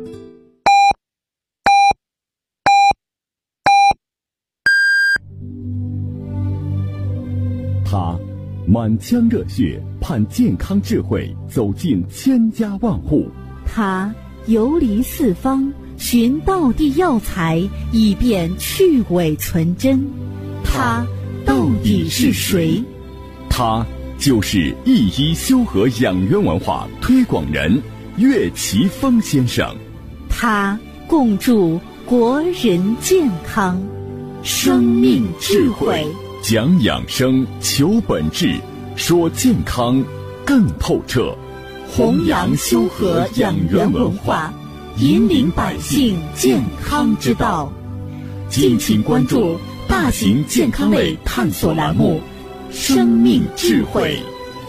他满腔热血盼健康智慧走进千家万户， 他游离四方寻道地药材，以便去伪存真。他到底是谁？ 他就是一医修和养元文化推广人岳奇峰先生。 他共筑国人健康，生命智慧， 讲养生，求本质，说健康更透彻， 弘扬修和养元文化，引领百姓健康之道。敬请关注大型健康类探索栏目《生命智慧》。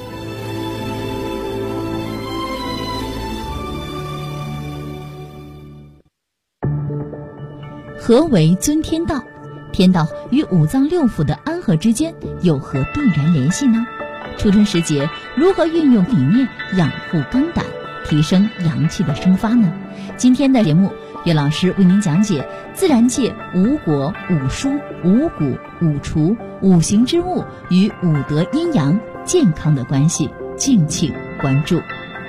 何为尊天道？天道与五脏六腑的安和之间有何必然联系呢？初春时节，如何运用理念养护肝胆，提升阳气的生发呢？今天的节目，岳老师为您讲解自然界五果、五蔬、五谷、五除、五行之物与五德阴阳健康的关系，敬请关注。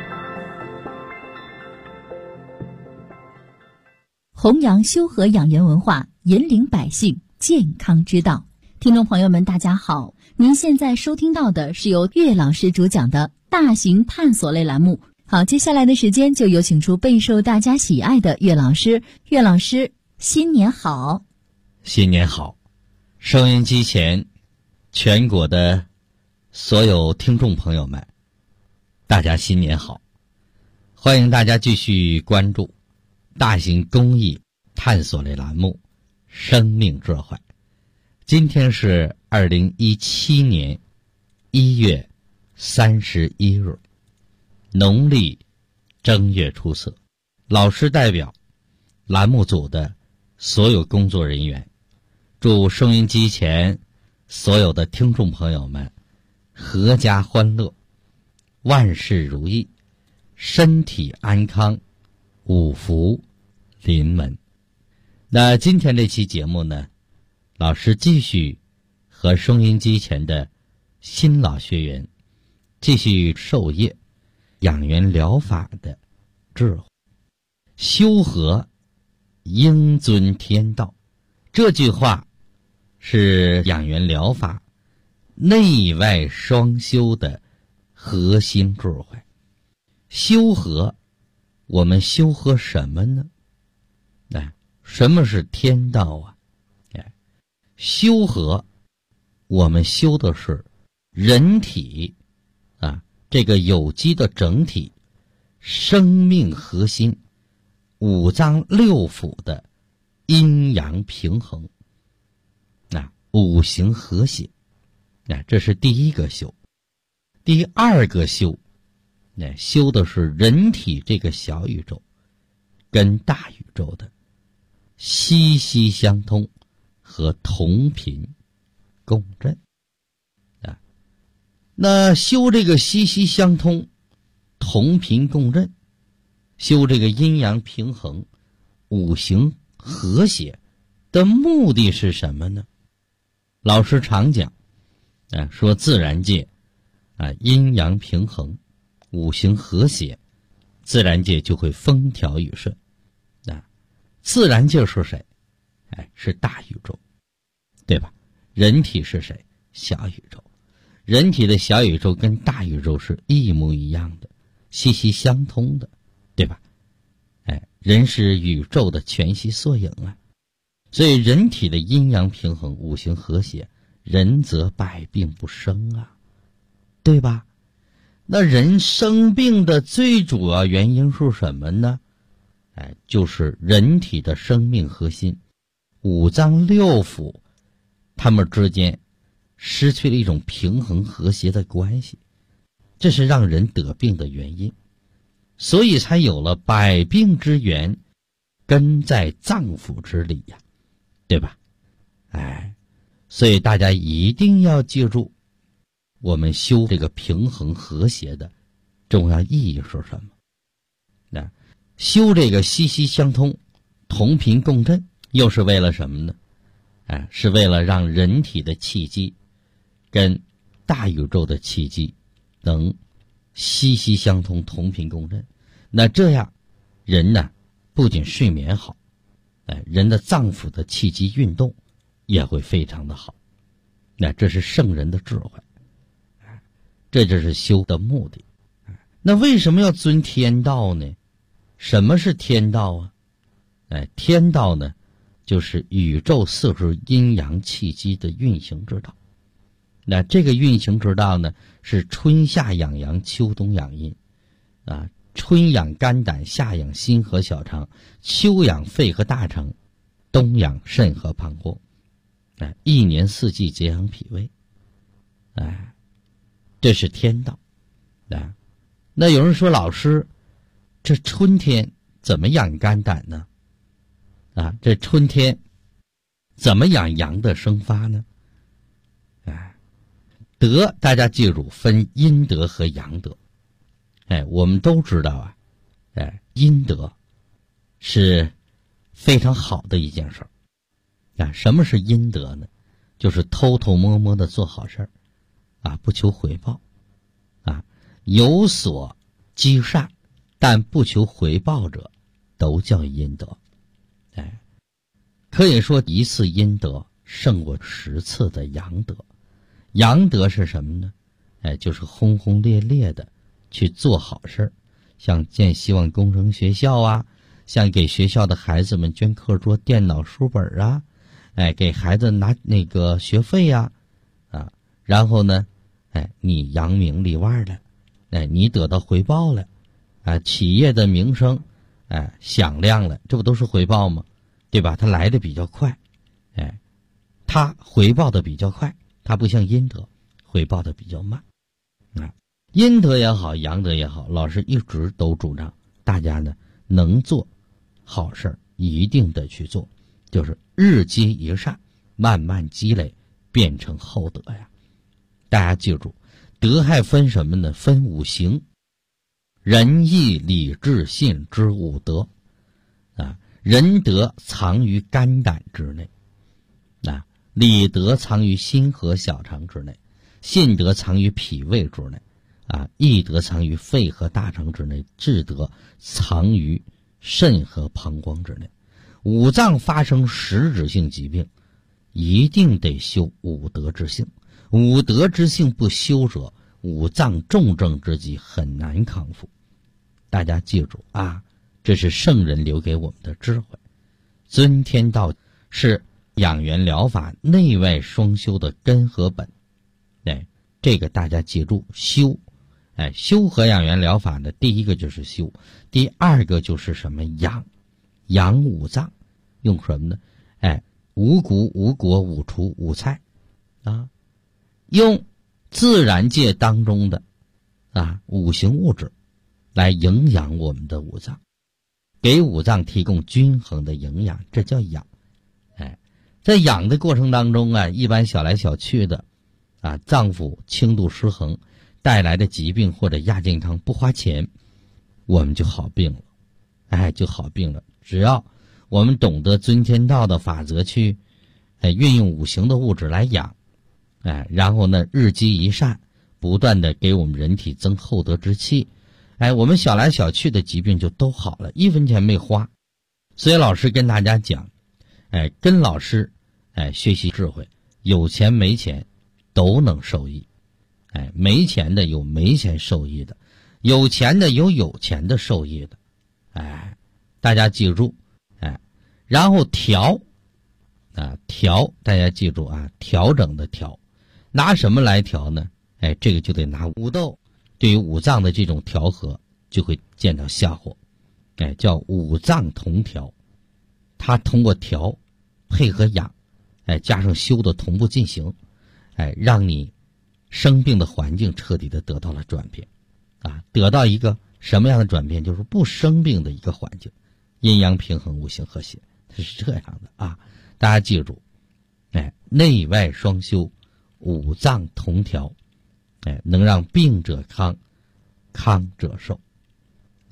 弘扬修和养元文化，引领百姓健康之道。听众朋友们，大家好，您现在收听到的是由岳老师主讲的大型探索类栏目。好，接下来的时间就有请出备受大家喜爱的岳老师。岳老师，新年好！ 新年好！收音机前全国的所有听众朋友们，大家新年好！欢迎大家继续关注大型公益探索类栏目《生命智慧》。今天是2017年1月31日，农历正月初四。老师代表栏目组的所有工作人员，祝收音机前所有的听众朋友们阖家欢乐，万事如意，身体安康，五福临门。那今天这期节目呢，老师继续和收音机前的新老学员继续授业养元疗法的智慧。修和应遵天道，这句话是养元疗法内外双修的核心智慧。修和，我们修和什么呢？什么是天道啊？修和，我们修的是人体这个有机的整体，生命核心，五脏六腑的阴阳平衡，五行和谐，这是第一个修。第二个修，修的是人体这个小宇宙跟大宇宙的息息相通和同频共振。那修这个息息相通同频共振，修这个阴阳平衡五行和谐的目的是什么呢？老师常讲说自然界阴阳平衡五行和谐，自然界就会风调雨顺。自然界是谁？是大宇宙，对吧？人体是谁？小宇宙。人体的小宇宙跟大宇宙是一模一样的，息息相通的，对吧？人是宇宙的全息缩影啊。所以人体的阴阳平衡五行和谐，人则百病不生啊，对吧？那人生病的最主要原因是什么呢？就是人体的生命核心五脏六腑它们之间失去了一种平衡和谐的关系，这是让人得病的原因。所以才有了百病之源根在脏腑之理呀，对吧？所以大家一定要记住我们修这个平衡和谐的重要意义是什么。 修这个息息相通、同频共振，又是为了什么呢？是为了让人体的气机跟大宇宙的气机能息息相通、同频共振。那这样人呢，不仅睡眠好，人的脏腑的气机运动也会非常的好。那这是圣人的智慧，这就是修的目的。那为什么要遵天道呢？什么是天道啊？天道呢，就是宇宙四时阴阳气机的运行之道。那这个运行之道呢，是春夏养阳，秋冬养阴啊。春养肝胆，夏养心和小肠，秋养肺和大肠，冬养肾和膀胱。一年四季节养脾胃。这是天道。那有人说，老师，这春天怎么养肝胆呢？这春天怎么养阳的生发呢？德大家记住，分阴德和阳德。我们都知道阴德是非常好的一件事儿。什么是阴德呢？就是偷偷摸摸的做好事儿，不求回报，有所积善但不求回报者，都叫阴德。可以说一次阴德胜过10次的阳德。阳德是什么呢？就是轰轰烈烈的去做好事，像建希望工程学校啊，像给学校的孩子们捐课桌、电脑、书本啊，给孩子拿那个学费呀，然后呢，你扬名立万了，你得到回报了，企业的名声，响亮了，这不都是回报吗？对吧？它来的比较快，它回报的比较快，它不像阴德回报的比较慢。阴德也好，阳德也好，老师一直都主张大家呢能做好事一定得去做，就是日积一善，慢慢积累变成厚德呀。大家记住，德还分什么呢？分5行：仁义礼智信之5德。仁德藏于肝胆之内，礼德藏于心和小肠之内，信德藏于脾胃之内，义德藏于肺和大肠之内，智德藏于肾和膀胱之内。五脏发生实质性疾病，一定得修五德之性。五德之性不修者，五脏重症之疾很难康复。大家记住这是圣人留给我们的智慧。遵天道是养元疗法内外双修的根和本。这个大家记住，修。修和养元疗法呢，第一个就是修，第二个就是什么？养五脏。用什么呢？五谷、五果、五畜、五菜用自然界当中的五行物质来营养我们的五脏，给五脏提供均衡的营养，这叫养。在养的过程当中一般小来小去的脏腑轻度失衡带来的疾病或者亚健康，不花钱我们就好病了，就好病了。只要我们懂得遵天道的法则去运用五行的物质来养，然后呢日积一善，不断的给我们人体增厚德之气，我们小来小去的疾病就都好了，1分钱没花。所以老师跟大家讲，跟老师学习智慧，有钱没钱都能受益。没钱的有没钱受益的，有钱的有有钱的受益的。大家记住，然后调，大家记住调整的调，拿什么来调呢？这个就得拿五豆，对于五脏的这种调和就会见到效果。叫五脏同调，它通过调配合养，加上修的同步进行，让你生病的环境彻底的得到了转变，得到一个什么样的转变？就是不生病的一个环境，阴阳平衡，五行和谐，它是这样的大家记住，内外双修，五脏同调，能让病者康，康者寿。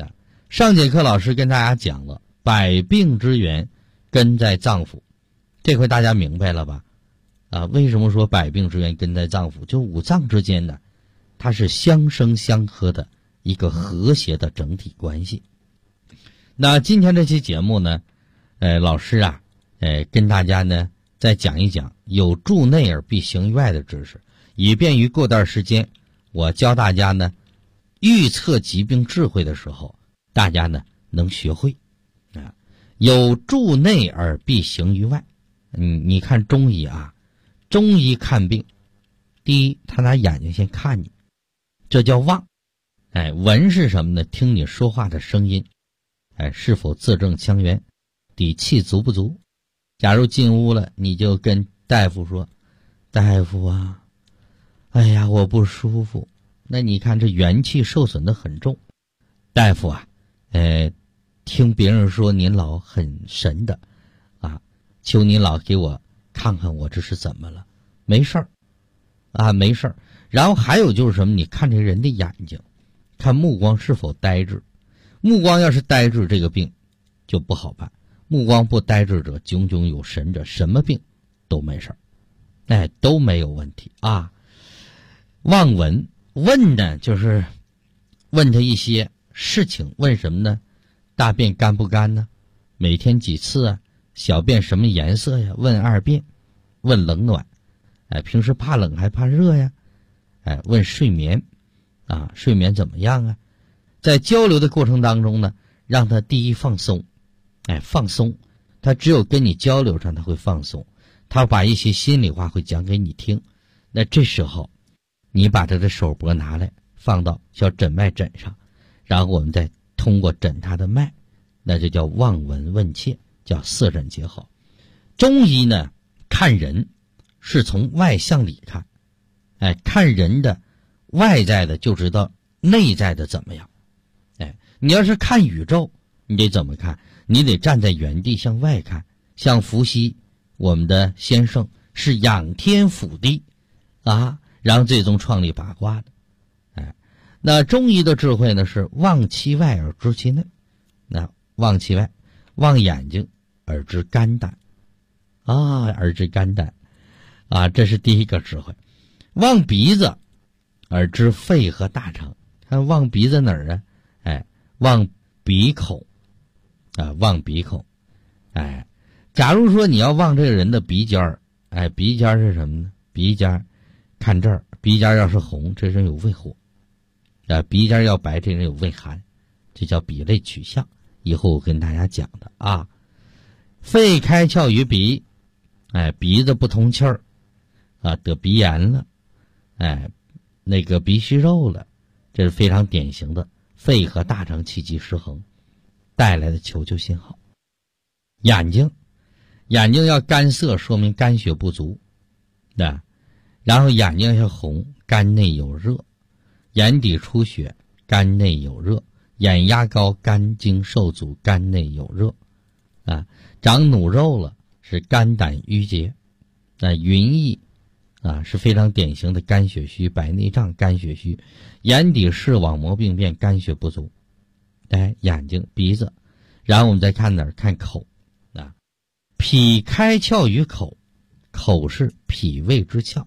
上节课老师跟大家讲了，百病之源根在脏腑，这回大家明白了吧？为什么说百病之源根在脏腑？就五脏之间呢，它是相生相克的一个和谐的整体关系。那今天这期节目呢，老师啊，跟大家呢再讲一讲有助内而必行于外的知识，以便于过段时间我教大家呢预测疾病智慧的时候，大家呢能学会啊。有助内而必行于外。你看中医啊，中医看病，第一，他拿眼睛先看你，这叫望。闻是什么呢？听你说话的声音，是否字正腔圆，底气足不足。假如进屋了，你就跟大夫说，大夫啊，哎呀，我不舒服。那你看这元气受损的很重。大夫啊，听别人说您老很神的啊，求您老给我看看我这是怎么了。没事儿啊，没事儿。然后还有就是什么，你看这人的眼睛，看目光是否呆滞。目光要是呆滞，这个病就不好办。目光不呆滞者，炯炯有神者，什么病都没事儿，都没有问题啊。望闻，问呢就是问他一些事情，问什么呢？大便干不干呢？每天几次啊？小便什么颜色呀？问二便，问冷暖，平时怕冷还怕热呀？问睡眠啊，睡眠怎么样啊？在交流的过程当中呢，让他第一放松，放松，他只有跟你交流上他会放松，他把一些心里话会讲给你听。那这时候你把他的手脖拿来放到小诊脉诊上，然后我们再通过诊他的脉，那就叫望闻问切，叫色诊结合。中医呢看人是从外向里看，看人的外在的就知道内在的怎么样。你要是看宇宙，你得怎么看？你得站在原地向外看。像伏羲我们的先生是仰天俯地啊，然后最终创立八卦的。那中医的智慧呢是望其外而知其内。那望其外，望眼睛而知肝胆啊，而知肝胆啊，这是第一个智慧。望鼻子而知肺和大肠。看望鼻子哪儿啊？望鼻口啊，望鼻口。假如说你要望这个人的鼻尖儿，鼻尖是什么呢？鼻尖看这儿，鼻尖要是红，这人有胃火鼻尖要白，这人有胃寒，这叫鼻类取向。以后我跟大家讲的啊。肺开窍于鼻，鼻子不通气儿啊，得鼻炎了，那个鼻息肉了，这是非常典型的肺和大肠气机失衡带来的求救信号。眼睛要干涩，说明肝血不足，然后眼睛要红，肝内有热，眼底出血，肝内有热，眼压高，肝经受阻，肝内有热长努肉了，是肝胆郁结。云翳是非常典型的肝血虚，白内障肝血虚，眼底视网膜病变，肝血不足。眼睛鼻子，然后我们再看哪儿？看口脾开窍于口，口是脾胃之窍。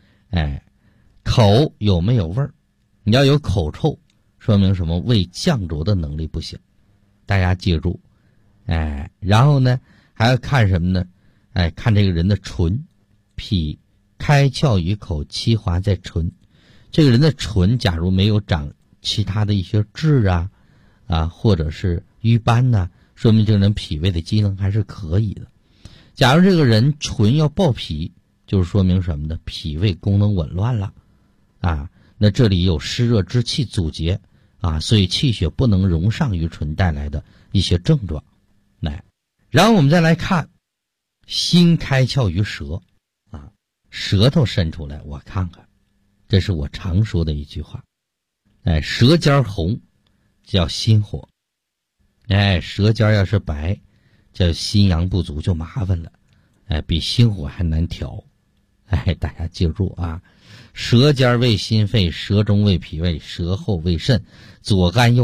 口有没有味儿？你要有口臭，说明什么？胃降浊的能力不行，大家记住。然后呢还要看什么呢？看这个人的唇，脾开窍于口，其华在唇。这个人的唇假如没有长其他的一些痣或者是瘀斑说明这个人脾胃的机能还是可以的。假如这个人唇要爆皮，就是说明什么呢？脾胃功能紊乱了那这里有湿热之气阻结所以气血不能容上于唇带来的一些症状。然后我们再来看心开窍于舌舌头伸出来我看看，这是我常说的一句话。舌尖红叫心火，舌尖要是白叫心阳不足，就麻烦了，比心火还难调。大家记住舌尖为心肺，舌中为脾胃，舌后为肾，左肝右胆，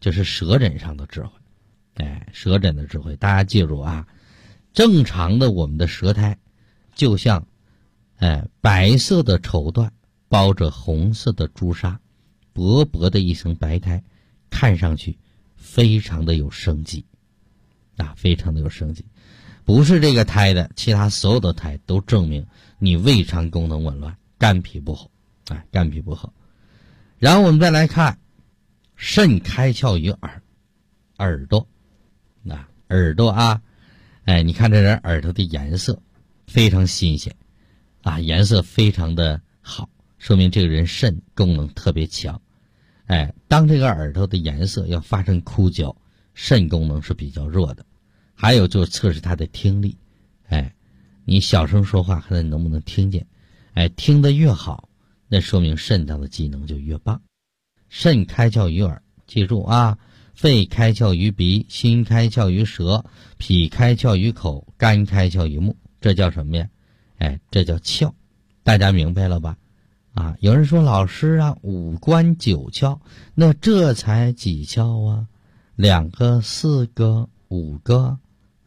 这是舌诊上的智慧。舌诊的智慧，大家记住啊，正常的我们的舌苔就像白色的绸缎包着红色的朱砂，薄薄的一层白苔，看上去非常的有生机非常的有生机。不是这个苔的，其他所有的苔都证明你胃肠功能紊乱，肝脾不好肝脾不好。然后我们再来看肾开窍于耳朵耳朵你看这人耳朵的颜色非常新鲜颜色非常的好，说明这个人肾功能特别强。当这个耳朵的颜色要发生枯焦，肾功能是比较弱的。还有就是测试他的听力，你小声说话看他能不能听见，听得越好，那说明肾脏的机能就越棒。肾开窍于耳，记住肺开窍于鼻，心开窍于舌，脾开窍于口，肝开窍于目，这叫什么呀？这叫窍。大家明白了吧？有人说老师五官9窍，那这才几窍啊？2个、4个、5个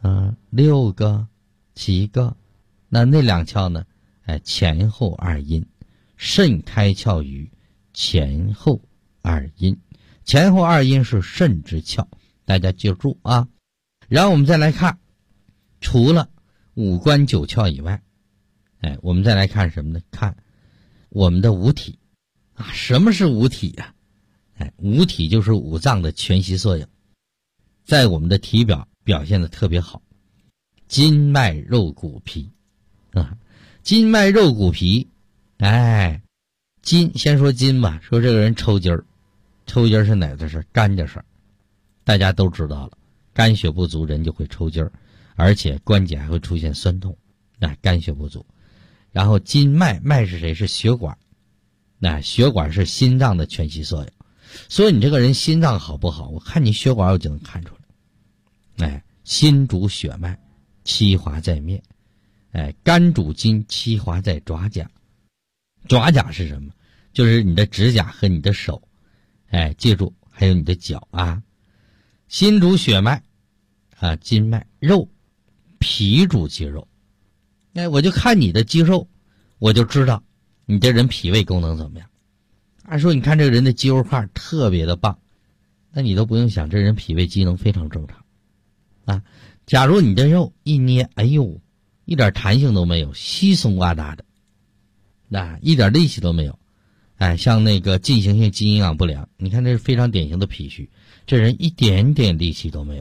，6个、7个，那2窍呢？前后2阴，肾开窍于前后2阴，前后2阴是肾之窍，大家记住然后我们再来看，除了五官9窍以外，我们再来看什么呢？看我们的五体什么是五体呀？五体就是五脏的全息缩影，在我们的体表现的特别好。筋脉肉骨皮筋脉肉骨皮筋，先说筋吧，说这个人抽筋儿，抽筋儿是哪的事？肝的事儿，大家都知道了，肝血不足人就会抽筋儿，而且关节还会出现酸痛肝血不足。然后筋脉是谁？是血管，血管是心脏的全息缩影。所以你这个人心脏好不好，我看你血管我就能看出来。心主血脉，七华在面。肝主筋，七华在爪甲。爪甲是什么？就是你的指甲和你的手，记住，还有你的脚心主血脉筋脉。肉，脾主肌肉。我就看你的肌肉，我就知道你这人脾胃功能怎么样。按说你看这个人的肌肉块特别的棒，那你都不用想，这人脾胃机能非常正常假如你的肉一捏，一点弹性都没有，稀松洼瘩的一点力气都没有。像那个进行性肌营养不良，你看这是非常典型的脾虚，这人一点点力气都没有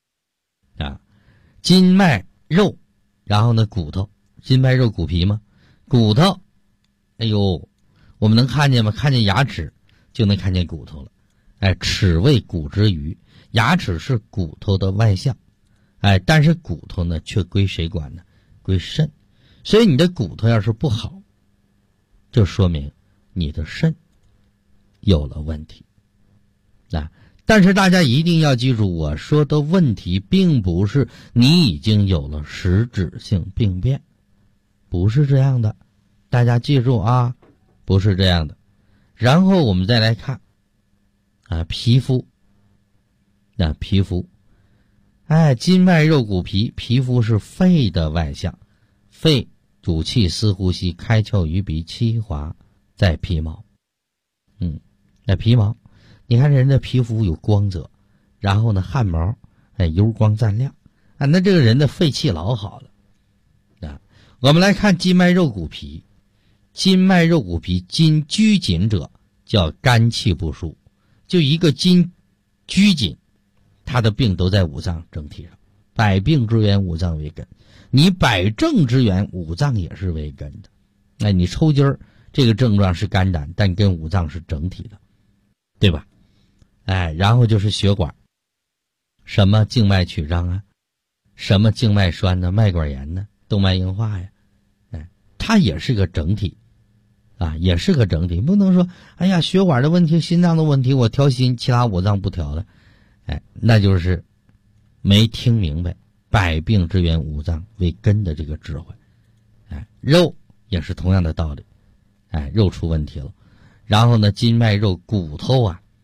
筋脉肉，然后呢骨头，筋脉肉骨皮吗？骨头我们能看见吗？看见牙齿就能看见骨头了。齿为骨之余，牙齿是骨头的外象，但是骨头呢却归谁管呢？归肾。所以你的骨头要是不好，就说明你的肾有了问题但是大家一定要记住，我说的问题并不是你已经有了实质性病变，不是这样的，大家记住不是这样的。然后我们再来看皮肤皮肤筋脉肉骨皮，皮肤是肺的外象，肺主气司呼吸，开窍于鼻，七华在皮毛。皮毛，你看人的皮肤有光泽，然后呢汗毛油光锃亮那这个人的肺气老好了我们来看筋脉肉骨皮，筋脉肉骨皮，筋拘紧者叫肝气不舒，就一个筋拘紧，他的病都在五脏整体上。百病之源五脏为根，你百症之源五脏也是为根的。你抽筋儿这个症状是肝胆，但跟五脏是整体的，对吧？然后就是血管，什么静脉曲张什么静脉栓呢？脉管炎呢？动脉硬化呀？它也是个整体也是个整体。不能说血管的问题，心脏的问题我调心，其他五脏不调了那就是没听明白百病之源五脏为根的这个智慧。肉也是同样的道理肉出问题了。然后呢筋脉肉骨头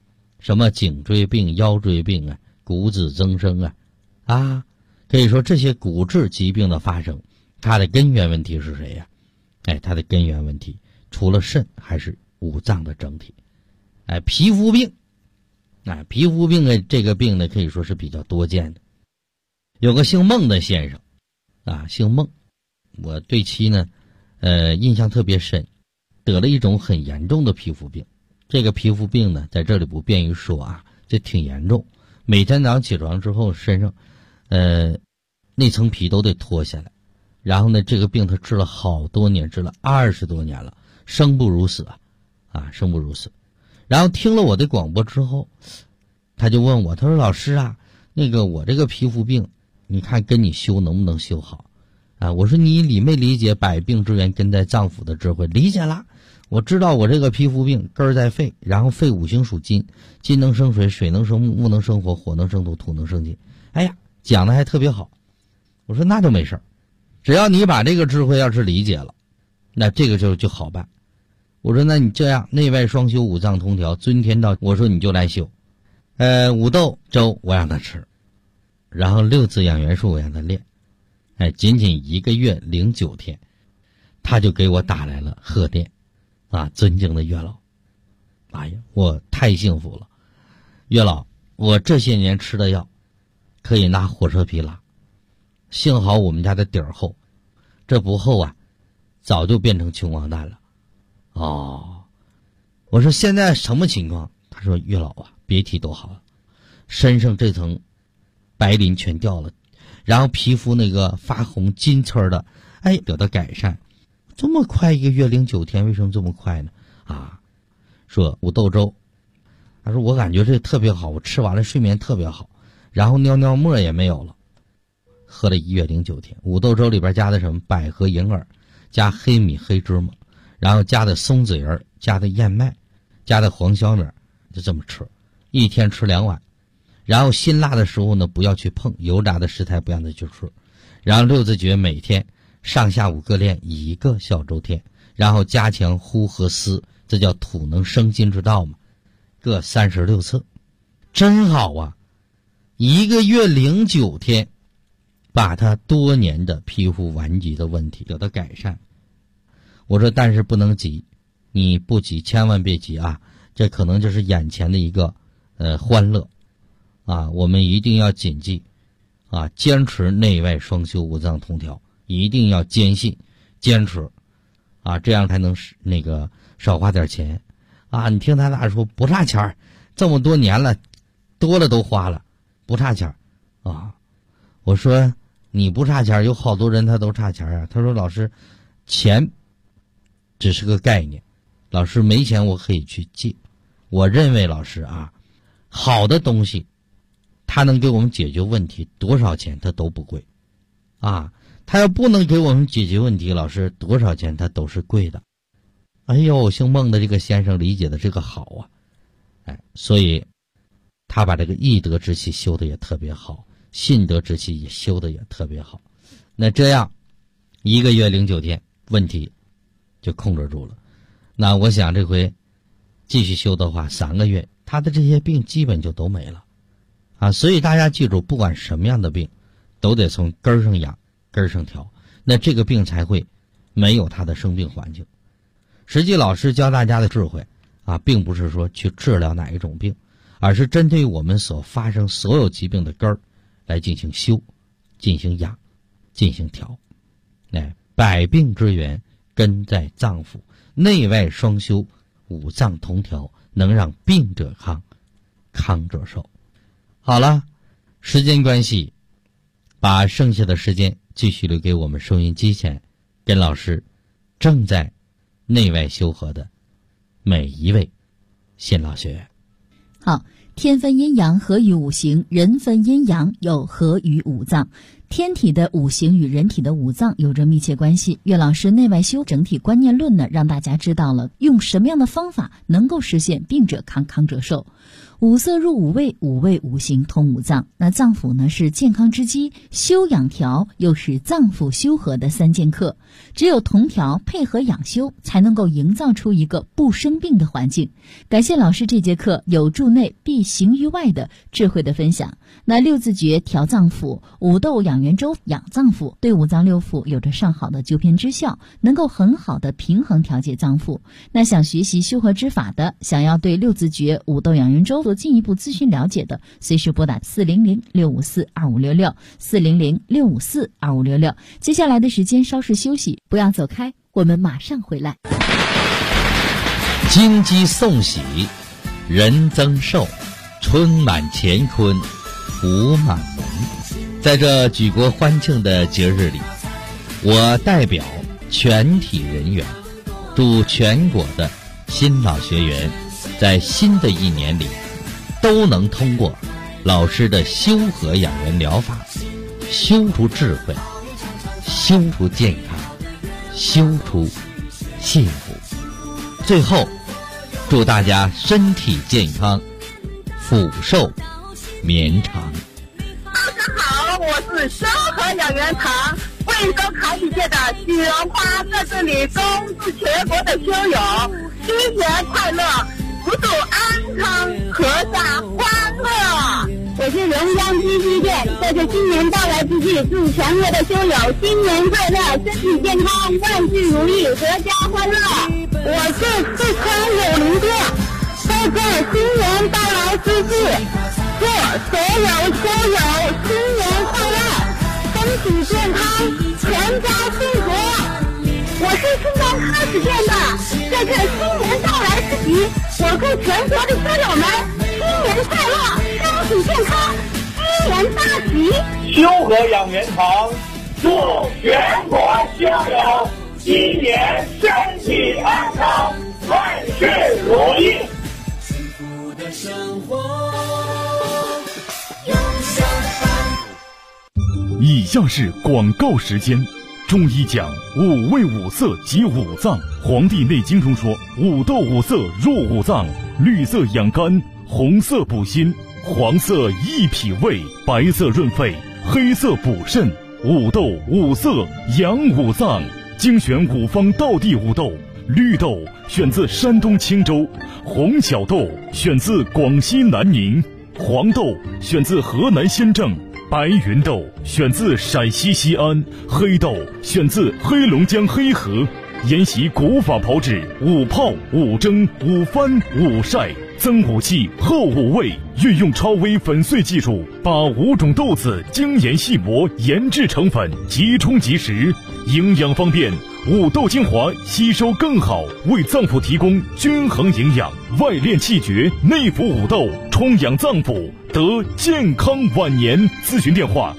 什么颈椎病、腰椎病啊、骨质增生啊，可以说这些骨质疾病的发生，它的根源问题是谁呀？它的根源问题除了肾还是五脏的整体。皮肤病，皮肤病的这个病呢，可以说是比较多见的。有个姓孟的先生姓孟，我对其呢印象特别深，得了一种很严重的皮肤病。这个皮肤病呢，在这里不便于说这挺严重。每天早上起床之后，身上那层皮都得脱下来。然后呢，这个病他治了好多年，治了20多年了，生不如死生不如死。然后听了我的广播之后，他就问我，他说老师那个我这个皮肤病，你看跟你修能不能修好我说你理没理解百病之源根在脏腑的智慧？理解了，我知道我这个皮肤病根在肺，然后肺五行属金，金能生水，水能生木，木能生火，火能生土，土能生金。讲的还特别好。我说那就没事，只要你把这个智慧要是理解了，那这个就好办。我说那你这样，内外双修，五脏同调，尊天道，我说你就来修。五豆粥我让他吃，然后6字养元术我让他练。仅仅1个月09天，他就给我打来了贺电尊敬的月老。我太幸福了，月老，我这些年吃的药可以拿火车皮拉，幸好我们家的底儿厚，这不厚早就变成穷光蛋了。我说现在什么情况？他说月老别提多好了，身上这层白鳞全掉了，然后皮肤那个发红金刺的得到改善。这么快1个月09天，为什么这么快呢？说五豆粥，他说我感觉这特别好，我吃完了睡眠特别好，然后尿尿沫也没有了。喝了1月09天，五豆粥里边加的什么百合、银耳，加黑米、黑芝麻，然后加的松子仁，加的燕麦，加的黄小米，就这么吃，1天吃2碗。然后辛辣的食物呢不要去碰，油炸的食材不让它去吃。然后6字诀每天上下5个练1个小周天，然后加强呼和思，这叫土能生金之道嘛，各36次，真好1个月09天，把他多年的皮肤顽疾的问题得到改善。我说但是不能急，你不急，千万别急这可能就是眼前的一个欢乐我们一定要谨记坚持内外双修，五脏同调，一定要坚信坚持这样才能那个少花点钱你听他俩说不差钱，这么多年了，多了都花了，不差钱我说你不差钱，有好多人他都差钱他说老师，钱只是个概念，老师没钱我可以去借。我认为老师好的东西它能给我们解决问题，多少钱它都不贵它要不能给我们解决问题，老师多少钱它都是贵的。姓孟的这个先生理解的这个好所以他把这个易德之气修的也特别好，信德之气也修的也特别好。那这样1个月09天问题就控制住了。那我想这回继续修的话3个月，他的这些病基本就都没了所以大家记住，不管什么样的病都得从根上养，根上调，那这个病才会没有它的生病环境。实际老师教大家的智慧并不是说去治疗哪一种病，而是针对我们所发生所有疾病的根儿来进行修，进行养，进行调。百病之源根在脏腑，内外双修，五脏同调，能让病者康，康者寿。好了，时间关系，把剩下的时间继续留给我们收音机前跟老师正在内外修和的每一位新老学员。 好，天分阴阳合于五行，人分阴阳又合于五脏。 天体的五行与人体的五脏有着密切关系。岳老师内外修整体观念论呢，让大家知道了用什么样的方法能够实现病者康，康者寿。五色入五味，五味五行通五脏。那脏腑呢是健康之基，修养调又是脏腑修和的三剑客。只有同调配合养修，才能够营造出一个不生病的环境。感谢老师这节课有助内必行于外的智慧的分享。那六字诀调脏腑，五豆养元粥养脏腑，对五脏六腑有着上好的纠偏之效，能够很好的平衡调节脏腑。那想学习修和之法的，想要对六字诀、五豆养元粥做进一步咨询了解的，随时拨打400-654-2566，400-654-2566。接下来的时间稍事休息，不要走开，我们马上回来。 金鸡送喜，人增寿，春满乾坤，福满门。在这举国欢庆的节日里，我代表全体人员，祝全国的新老学员在新的一年里都能通过老师的修和养元疗法，修出智慧，修出健康，修出幸福。最后祝大家身体健康，福寿绵长。 大家好，我是修和养元堂贵州考语界的许荣花，在这里恭祝全国的修友新年快乐，福祝安康，阖家欢乐。我是龙江基金店，在这新年到来之际，祝全国的修友新年快乐，身体健康，万事如意，阖家欢乐。我是四川有林哥，在这新年到来之际，祝所有修友新年快乐，身体健康，全家幸福。我是新疆喀什店的，在这新年到来之际，我祝全国的修友们新年快乐，身体健康，鸡年大吉。 修和养元堂祝全国修友新年身体安康，万事如意。幸福的生活永相伴。 以下是广告时间。中医讲五味五色及五脏，《黄帝内经》中说，五豆五色入五脏，绿色养肝，红色补心，黄色益脾胃，白色润肺，黑色补肾。五豆五色养五脏，精选五方道地五豆。绿豆选自山东青州，红小豆选自广西南宁，黄豆选自河南新郑，白云豆选自陕西西安，黑豆选自黑龙江黑河。沿袭古法炮制，五泡、五蒸、五翻、五晒，增五气，厚五味，运用超微粉碎技术，把五种豆子精研细磨，研制成粉，即冲即食，营养方便。五豆精华吸收更好，为脏腑提供均衡营养，外练气绝，内服五豆，充养脏腑，得健康晚年。咨询电话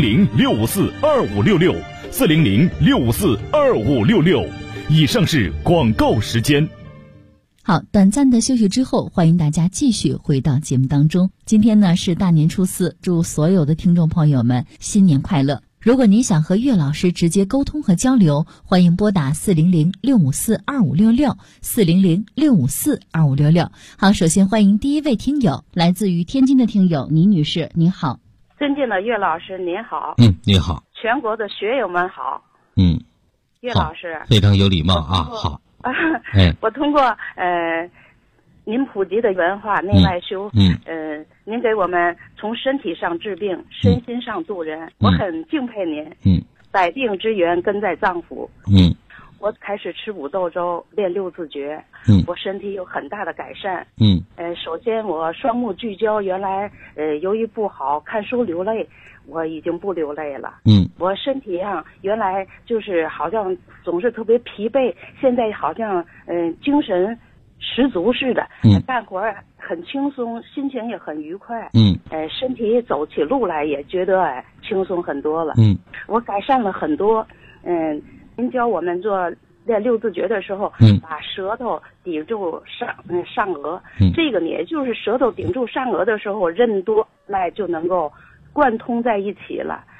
400-654-2566，400-654-2566。以上是广告时间。 好，短暂的休息之后，欢迎大家继续回到节目当中。今天呢是大年初四，祝所有的听众朋友们新年快乐。如果您想和岳老师直接沟通和交流，欢迎拨打400-654-2566， 400-654-2566。好，首先欢迎第一位听友，来自于天津的听友倪女士，您好。 尊敬的岳老师您好。 你好。 全国的学友们好。岳老师非常有礼貌啊。好。 我通过您普及的文化内外修，您给我们从身体上治病，身心上度人，我很敬佩您。百病之源根在脏腑。我开始吃五豆粥，练六字诀，我身体有很大的改善。首先我双目聚焦，原来由于不好看书流泪，我已经不流泪了。我身体上原来就是好像总是特别疲惫，现在好像精神十足似的，干活很轻松，心情也很愉快。身体走起路来也觉得轻松很多了。我改善了很多。您教我们做练六字诀的时候，把舌头顶住上颚，这个呢也就是舌头顶住上颚的时候，任督脉就能够贯通在一起了。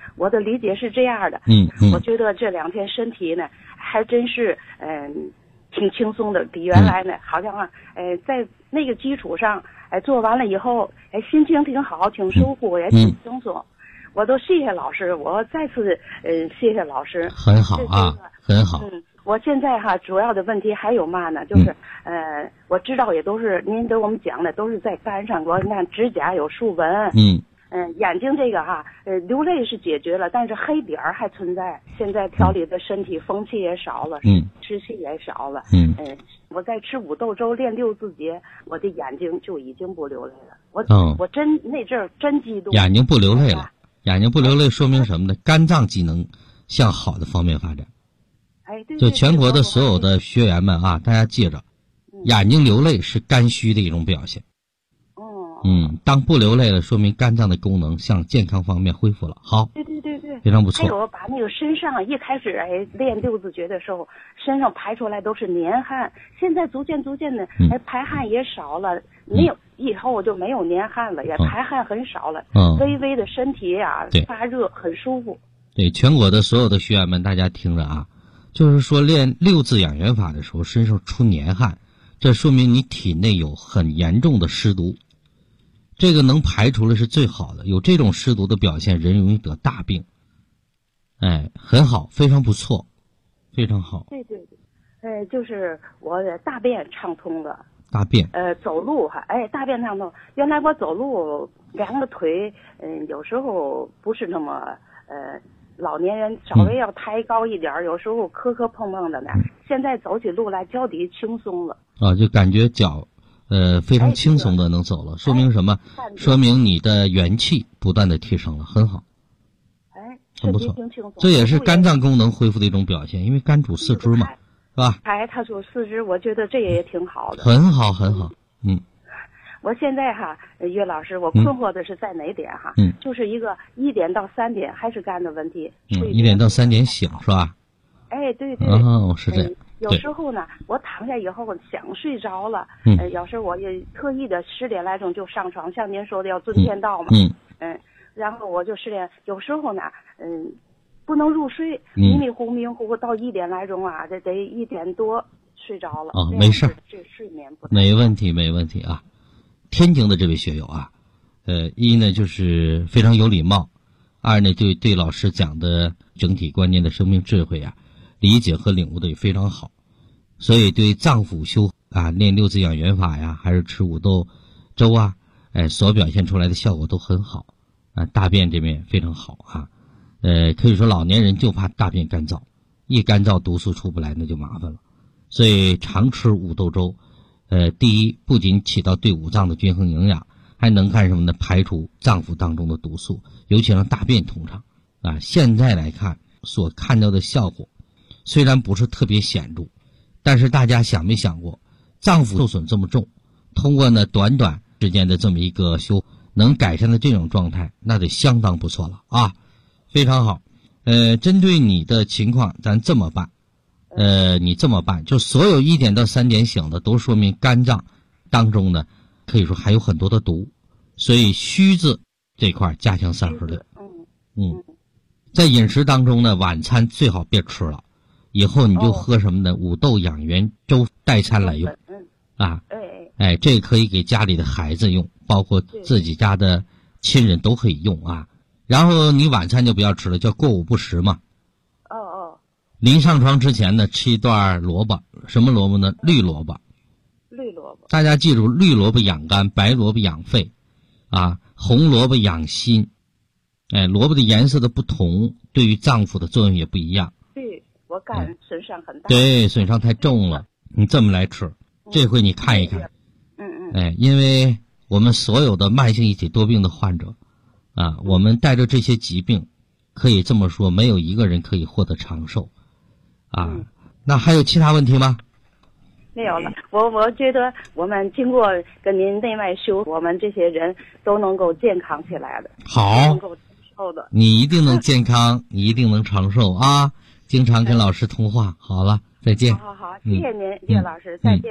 我的理解是这样的，我觉得这2天身体呢还真是挺轻松的，比原来呢好像在那个基础上做完了以后心情挺好，挺舒服，也挺轻松。我都谢谢老师，我再次谢谢老师。 很好啊，很好。 我现在主要的问题还有嘛呢？就是我知道也都是您给我们讲的，都是在肝上。我看指甲有竖纹，眼睛这个流泪是解决了，但是黑点儿还存在。现在调理的身体风气也少了，湿气也少了。我在吃五豆粥练6字诀，我的眼睛就已经不流泪了。我真那阵儿真激动。 眼睛不流泪了，眼睛不流泪说明什么呢？肝脏机能向好的方面发展。 对， 就全国的所有的学员们啊，大家记着，眼睛流泪是肝虚的一种表现。当不流泪了，说明肝脏的功能向健康方面恢复了。好， 对， 非常不错。 还有把那个身上一开始练6字诀的时候，身上排出来都是年汗，现在逐渐的排汗也少了，没有以后我就没有年汗了，也排汗很少了，微微的身体发热，很舒服。 对，全国的所有的学员们，大家听着啊，就是说练6字养元法的时候，身上出年汗，这说明你体内有很严重的湿毒。这个能排除了是最好的，有这种湿毒的表现，人容易得大病。很好，非常不错，非常好。 对，就是我大便畅通了。 大便。 走路大便畅通。原来我走路2个腿，有时候不是那么老年人稍微要抬高一点，有时候磕磕碰碰的呢。现在走起路来脚底轻松了。 就感觉脚。非常轻松的能走了，说明什么？说明你的元气不断的提升了，很好。很不错。这也是肝脏功能恢复的一种表现，因为肝主四肢嘛，是吧？ 它主四肢，我觉得这也挺好的。 很好，很好。 我现在岳老师，我困惑的是在哪点就是一个1点到3点还是肝的问题。 1点到3点醒是吧？ 对。 是这样。 有时候呢，我躺下以后想睡着了，有时候我也特意的10点来钟就上床，像您说的要遵天道嘛，然后我就10点，有时候呢，不能入睡，迷迷糊糊到1点来钟这得1点多睡着了。 没事， 这睡眠不没问题啊。天津的这位学友一呢就是非常有礼貌，2呢对老师讲的整体观念的生命智慧理解和领悟的也非常好，所以对脏腑修练6字养元法还是吃五豆粥所表现出来的效果都很好大便这边非常好可以说老年人就怕大便干燥，一干燥毒素出不来那就麻烦了，所以常吃五豆粥第一不仅起到对五脏的均衡营养，还能干什么呢？排除脏腑当中的毒素，尤其让大便通畅现在来看所看到的效果虽然不是特别显著，但是大家想没想过，脏腑受损这么重，通过呢短时间的这么一个修，能改善的这种状态，那得相当不错了非常好。针对你的情况，咱这么办，你这么办，就所有1点到3点醒的，都说明肝脏当中呢，可以说还有很多的毒，所以虚字这块加强36。在饮食当中呢，晚餐最好别吃了。以后你就喝什么呢？五豆养元粥代餐来用这可以给家里的孩子用，包括自己家的亲人都可以用然后你晚餐就不要吃了，叫过午不食嘛。临上床之前呢，吃一段萝卜，什么萝卜呢？绿萝卜。大家记住，绿萝卜养肝，白萝卜养肺红萝卜养心。萝卜的颜色的不同，对于脏腑的作用也不一样。 我肝损伤很大。 对，损伤太重了。你这么来吃，这回你看一看。因为我们所有的慢性一体多病的患者我们带着这些疾病，可以这么说，没有一个人可以获得长寿那还有其他问题吗？ 没有了。我觉得我们经过跟您内外修，我们这些人都能够健康起来的。 好， 能够长寿的。 你一定能健康，你一定能长寿经常跟老师通话。好了，再见。 好，谢谢您，岳老师，再见。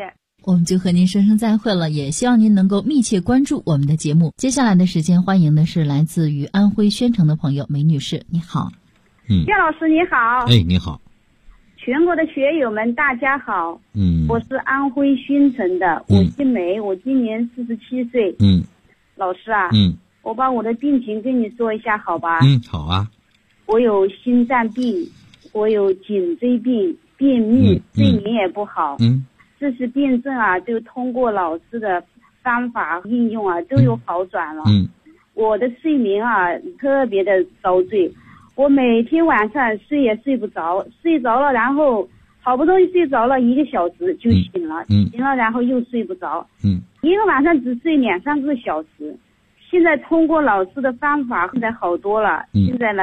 我们就和您说声再会了，也希望您能够密切关注我们的节目。接下来的时间，欢迎的是来自于安徽宣城的朋友梅女士，你好。 叶老师你好。 哎，你好。 全国的学友们大家好。我是安徽宣城的，我姓梅，我今年47岁。老师啊，我把我的病情跟你说一下好吧？ 好啊。 我有心脏病，我有颈椎病，便秘，睡眠也不好。这些病症啊，就通过老师的方法应用啊，都有好转了。我的睡眠啊，特别的遭罪。我每天晚上睡也睡不着，睡着了，然后好不容易睡着了1个小时就醒了，醒了然后又睡不着。一个晚上只睡2-3个小时。现在通过老师的方法，现在好多了。现在呢，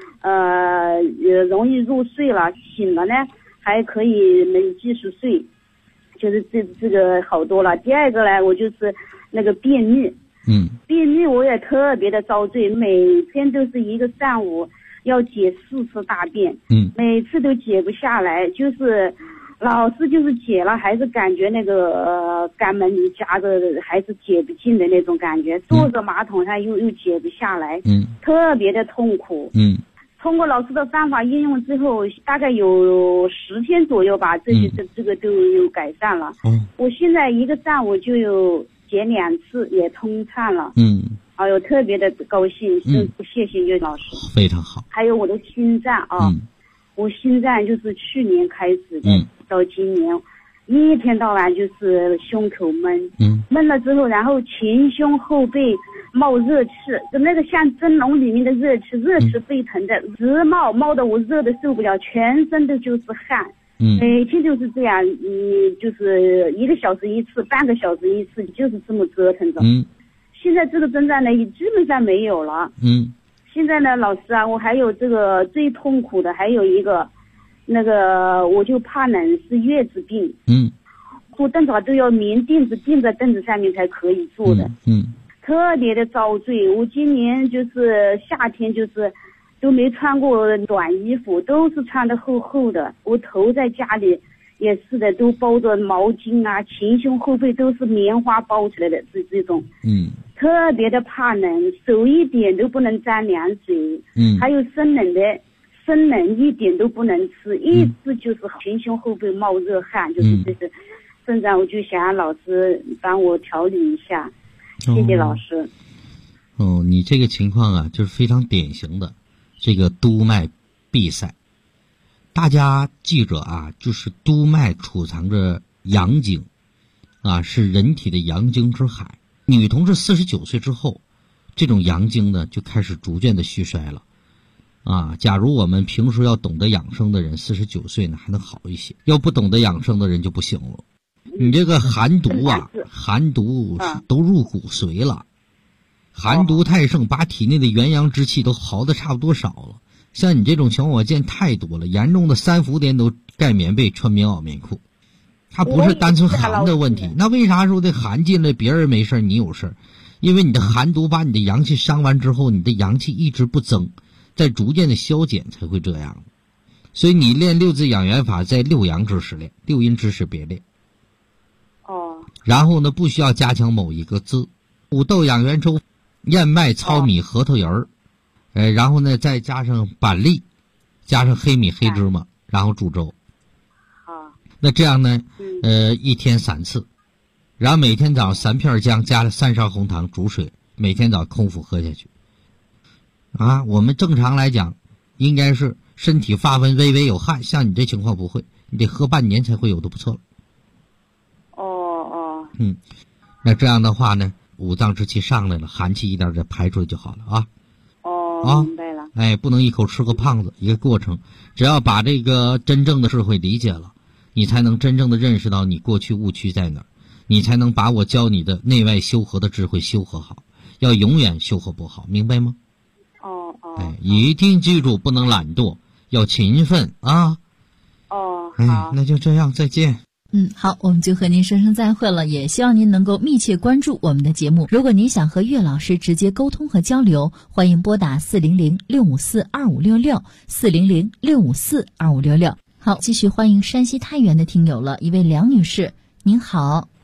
容易入睡了，醒了呢还可以能继续睡。就是这个好多了。第二个呢，我就是那个便秘。便秘我也特别的遭罪，每天都是一个上午要解4次大便。每次都解不下来，就是老是就是解了，还是感觉那个肛门夹着还是解不进的那种感觉，坐着马桶上又解不下来。特别的痛苦。通过老师的方法应用之后，大概有10天左右吧，这个都有改善了。我现在一个上午就有解2次，也通畅了。哎呦，特别的高兴，谢谢岳老师。 非常好。 还有我的心脏啊，我心脏就是去年开始的，到今年一天到晚就是胸口闷，闷了之后，然后前胸后背冒热气，就那个像蒸笼里面的热气沸腾的，直冒的我热的受不了，全身都就是汗。每天就是这样，就是1个小时1次，半个小时1次，就是这么折腾着。现在这个症状呢，基本上没有了。现在呢，老师啊，我还有这个最痛苦的，还有一个，那个我就怕冷，是月子病。坐凳子都要棉垫子垫在凳子上面才可以坐的。特别的遭罪。我今年就是夏天就是都没穿过短衣服，都是穿的厚厚的。我头在家里也是的，都包着毛巾啊，前胸后背都是棉花包起来的，这种。特别的怕冷，手一点都不能沾凉水。还有生冷一点都不能吃，一直就是前胸后背冒热汗，就是这个症状，我就想让老师帮我调理一下。谢谢老师。 你这个情况啊，就是非常典型的这个督脉闭塞。大家记着啊，就是督脉储藏着阳精啊，是人体的阳精之海。女同志49岁之后，这种阳精呢就开始逐渐的虚衰了啊。假如我们平时要懂得养生的人，49岁呢还能好一些，要不懂得养生的人就不行了。你这个寒毒啊，寒毒都入骨髓了，寒毒太盛，把体内的元阳之气都耗得差不多少了。像你这种情况我见太多了，严重的3伏天都盖棉被穿棉袄棉裤。它不是单纯寒的问题，那为啥说这寒进来别人没事你有事？因为你的寒毒把你的阳气伤完之后，你的阳气一直不增，在逐渐的消减才会这样。所以你练6字养元法，在6阳之时练，6阴之时别练。然后呢，不需要加强某一个字，五豆养元粥、燕麦、糙米、核桃仁儿，然后呢再加上板栗，加上黑米、黑芝麻，然后煮粥。那这样呢，一天3次，然后每天早上3片姜加了3勺红糖煮水，每天早空腹喝下去。我们正常来讲，应该是身体发温微微有汗，像你这情况不会，你得喝半年才会有的不错了。那这样的话呢，五脏之气上来了，寒气一点点排出来就好了啊。 明白了。 不能一口吃个胖子，一个过程。只要把这个真正的智慧理解了，你才能真正的认识到你过去误区在哪儿，你才能把我教你的内外修和的智慧修和好，要永远修和不好，明白吗？一定记住，不能懒惰，要勤奋啊。 好。 那就这样，再见。 好，我们就和您说声再会了，也希望您能够密切关注我们的节目。如果您想和岳老师直接沟通和交流，欢迎拨打400-654-2566，400-654-2566。好，继续欢迎山西太原的听友了，一位梁女士，您好。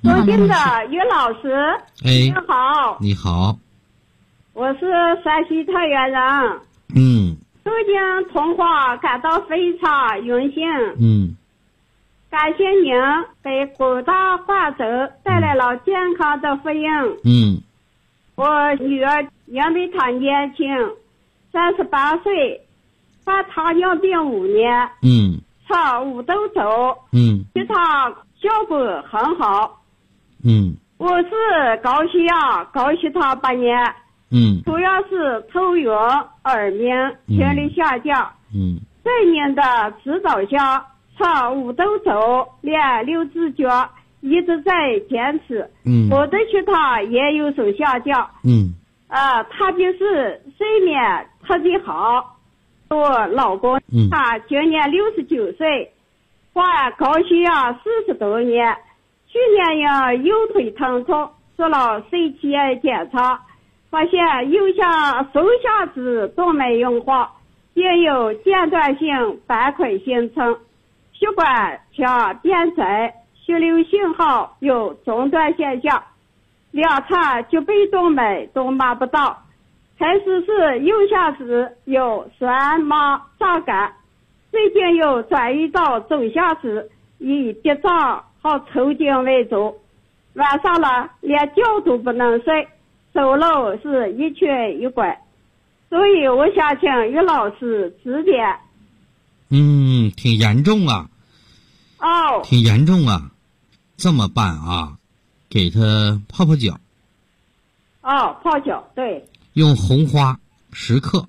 尊敬的于老师，你好。 你好。 我是山西太原人。受您通话感到非常荣幸。感谢您给广大患者带来了健康的福音。我女儿因为她年轻，38岁，患糖尿病5年。吃五豆粥。对她效果很好。我是高血压、高血糖8年。主要是头晕、耳鸣、听力下降。在您的指导下，吃五豆粥、练6字诀，一直在坚持。我的血糖也有所下降。他就是睡眠特别好。我老公他今年69岁，患高血压40多年，去年因右腿疼痛做了CT检查，发现右下手下肢动脉硬化，也有间断性斑块形成，血管腔变窄，血流信号有中断现象，2场就被动脉都摸不到。开始是右下肢有酸麻胀感，最近又转移到左下肢，以跌胀和抽筋为主，晚上了连觉都不能睡，走路是一瘸一拐，所以我想请于老师指点。 挺严重啊。挺严重啊。这么办啊，给他泡泡脚。 泡脚，对。 用红花10克。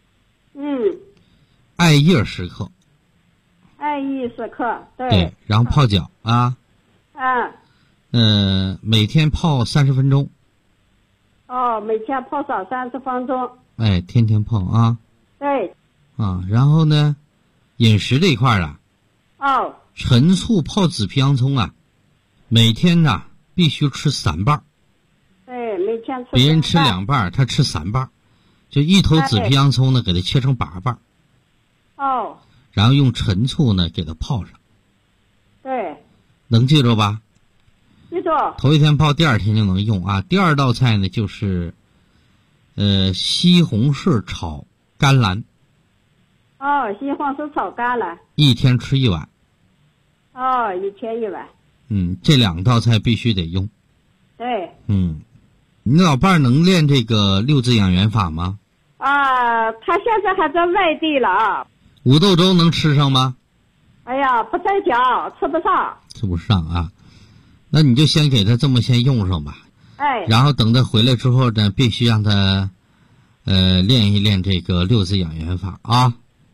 艾叶10克。 艾叶10克， 对，然后泡脚啊。每天泡30分钟。 每天泡上30分钟。 天天泡啊。 对。 然后呢，饮食这一块啊。陈醋泡紫皮洋葱啊，每天呢必须吃3瓣。 对，每天吃。 别人吃2瓣，他吃3瓣，就一头紫皮洋葱呢，给它切成8瓣。然后用陈醋呢给它泡上。 对。 能记住吧？ 记住。 头一天泡，第2天就能用啊。第2道菜呢就是西红柿炒甘蓝。 西红柿炒甘蓝。 一天吃1碗。 一天1碗。 这2道菜必须得用。 对。 你老伴儿能练这个6字养元法吗？ 他现在还在外地了。 五豆粥能吃上吗？ 哎呀，不在家，吃不上。 吃不上啊，那你就先给他这么先用上吧。然后等他回来之后呢，必须让他练一练这个6字养元法啊。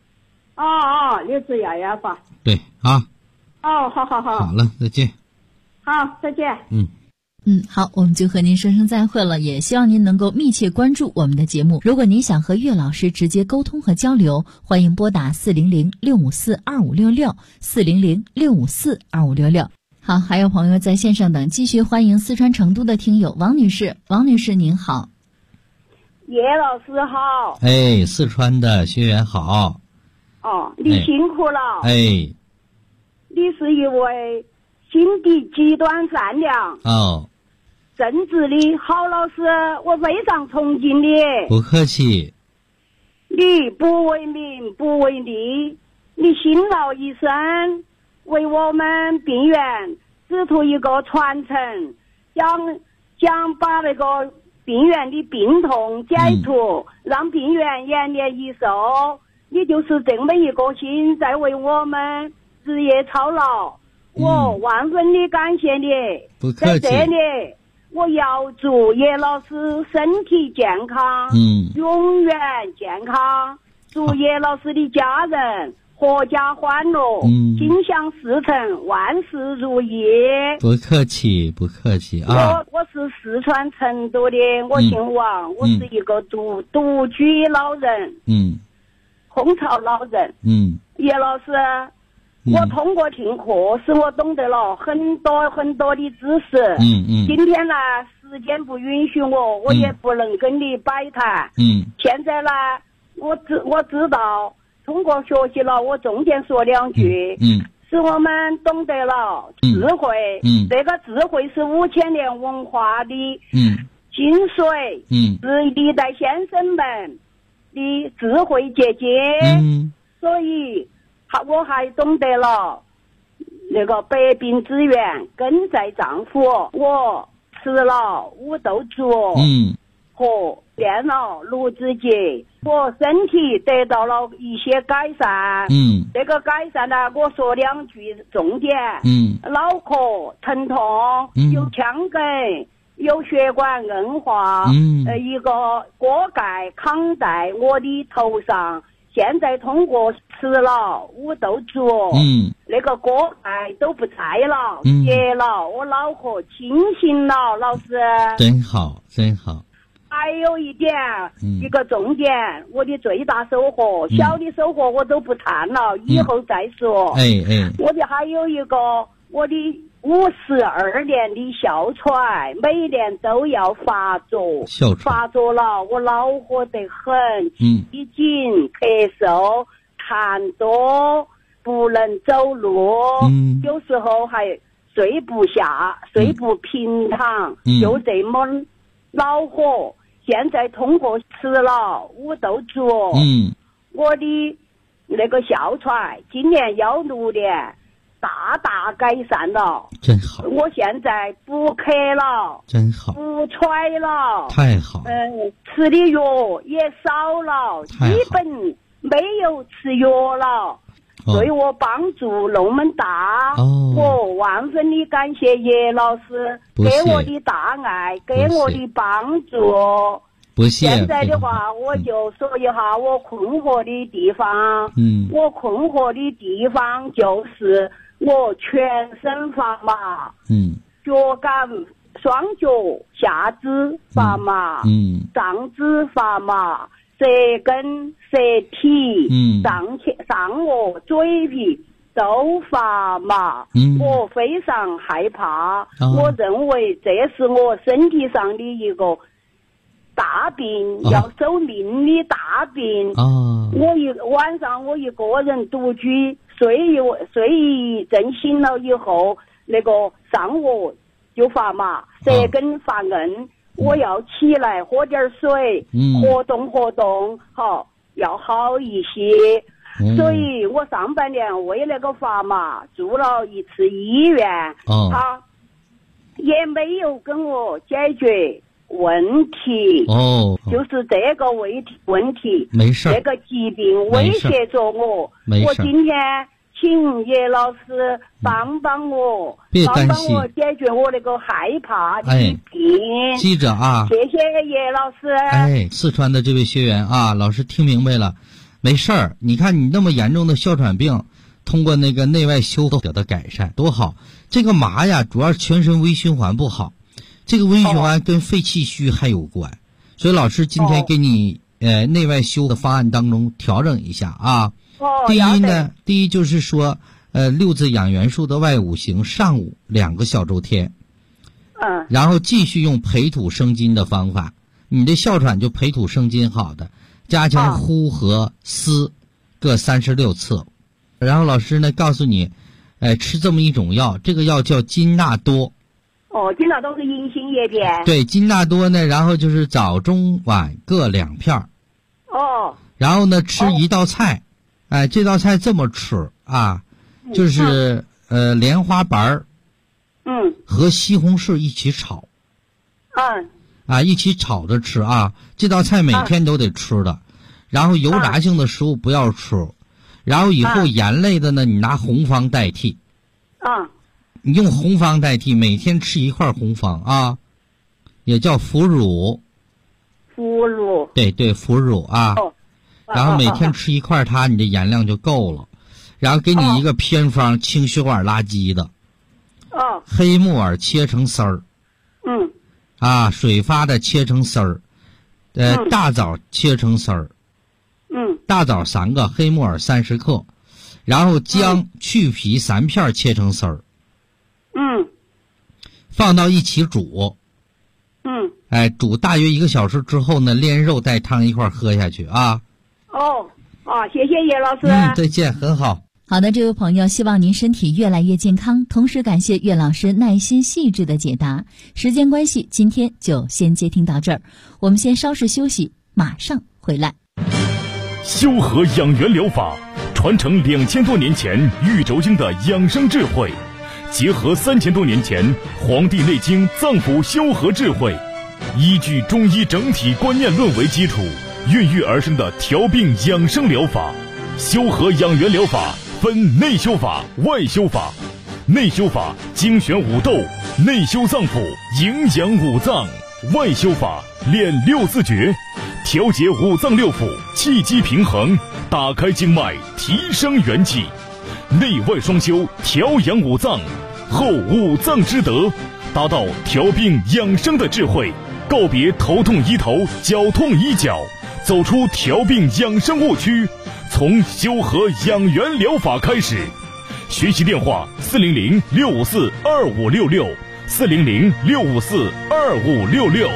6字养元法。 对啊。 好。 好了，再见。 好，再见。 好，我们就和您说声再会了，也希望您能够密切关注我们的节目。如果您想和岳老师直接沟通和交流，欢迎拨打400-654-2566 400-654-2566。好，还有朋友在线上等，继续欢迎四川成都的听友王女士。王女士您好。 叶老师好。 四川的学员好。 你辛苦了。你是一位心地极端善良正直的好老师，我非常崇敬你。 不客气。 你不为名不为利，你辛劳一生，为我们病院指出一个传承，想把那个病院的病痛解除，让病院延年益寿。你就是这么一个心，在为我们日夜操劳，我万分的感谢你。 不客气。 在这里我要祝叶老师身体健康，永远健康。祝叶老师的家人阖家欢乐，心想事成，万事如意。 不客气，不客气啊！ 我是四川成都的，我姓王，我是一个独居老人，空巢老人。叶老师，我通过听课，使我懂得了很多很多的知识。今天呢，时间不允许我也不能跟你摆谈。现在呢，我知道，通过学习了，我重点说2句。首使我们懂得了智慧。这个智慧是5000年文化的精髓。是历代先生们的智慧结晶。所以我还懂得了那个百病之源根在脏腑。我吃了五豆粥和练了炉子节，我身体得到了一些改善。这个改善呢，我说2句重点。脑壳疼痛，有腔梗，有血管硬化，一个锅盖扛在我的头上。现在通过吃了五豆粥，那个锅盖都不在了，解了，我脑壳清醒了，老师。 真好，真好。 还有一点，一个重点，我的最大收获，小的收获我都不谈了，以后再说。我的还有一个，我的52年的哮喘，每年都要发作，发作了，我恼火得很，气紧，咳嗽，痰多，不能走路，有时候还睡不下，睡不平躺，就这么恼火。现在通过吃了五豆粥，我的那个哮喘今年16年大大改善了， 真好。 我现在不咳了， 真好， 不喘了， 太好。 吃的药也少了，基本没有吃药了。对我帮助那么大，我万分的感谢叶老师给我的大爱，给我的帮助。 不谢。 现在的话，我就说一下我困惑的地方。我困惑的地方就是我全身发麻，脚感、双脚下肢发麻，上肢发麻。舌根、舌体、上颚、嘴皮都发麻，我非常害怕。我认为这是我身体上的一个大病，要寿命的大病。晚上我一个人独居，睡一阵醒了以后，那个上颚就发麻，舌根发硬。我要起来喝点水，活动活动，要好一些。所以我上半年为那个发麻住了一次医院，他也没有跟我解决问题。就是这个问题， 没事， 这个疾病威胁着我。我今天请叶老师帮帮我，帮帮我解决我那个害怕的病。 记着啊， 谢谢叶老师。 四川的这位学员啊，老师听明白了，没事儿。你看你那么严重的哮喘病，通过那个内外修得到改善，多好。这个麻呀，主要是全身微循环不好，这个微循环跟肺气虚还有关，所以老师今天给你内外修的方案当中调整一下啊。第一就是说6字养元术的外5行上午2个小周天，然后继续用培土生金的方法，你的哮喘就培土生金好的，加强呼和嘶各36次。然后老师呢告诉你吃这么一种药，这个药叫金纳多。 金纳多是银杏叶片。 对，金纳多呢，然后就是早中晚各2片。然后呢吃一道菜，这道菜这么吃啊，就是莲花白和西红柿一起炒，一起炒着吃啊。这道菜每天都得吃的，然后油炸性的食物不要吃，然后以后盐类的呢，你拿红方代替，你用红方代替，每天吃一块红方啊，也叫腐乳。对，腐乳啊。然后每天吃一块它，你的盐量就够了。然后给你一个偏方，清血管垃圾的。黑木耳切成丝儿。水发的切成丝儿。大枣切成丝儿。大枣3个，黑木耳30克，然后姜去皮3片切成丝儿。放到一起煮。煮大约1个小时之后呢，连肉带汤一块喝下去啊。 谢谢叶老师。 再见，很好。 好的，这位朋友，希望您身体越来越健康，同时感谢岳老师耐心细致的解答。时间关系，今天就先接听到这儿，我们先稍事休息，马上回来。 修和养元疗法传承2000多年前玉轴经的养生智慧，结合3000多年前《黄帝内经》脏腑修和智慧，依据中医整体观念论为基础，孕育而生的调病养生疗法。修和养元疗法分内修法、外修法。内修法精选五斗，内修脏腑，营养五脏；外修法练六字诀，调节五脏六腑，气机平衡，打开经脉，提升元气。内外双修，调养五脏，后五脏之德，达到调病养生的智慧，告别头痛医头，脚痛医脚，走出调病养生误区，从修和养元疗法开始。学习电话400-654-2566，400-654-2566。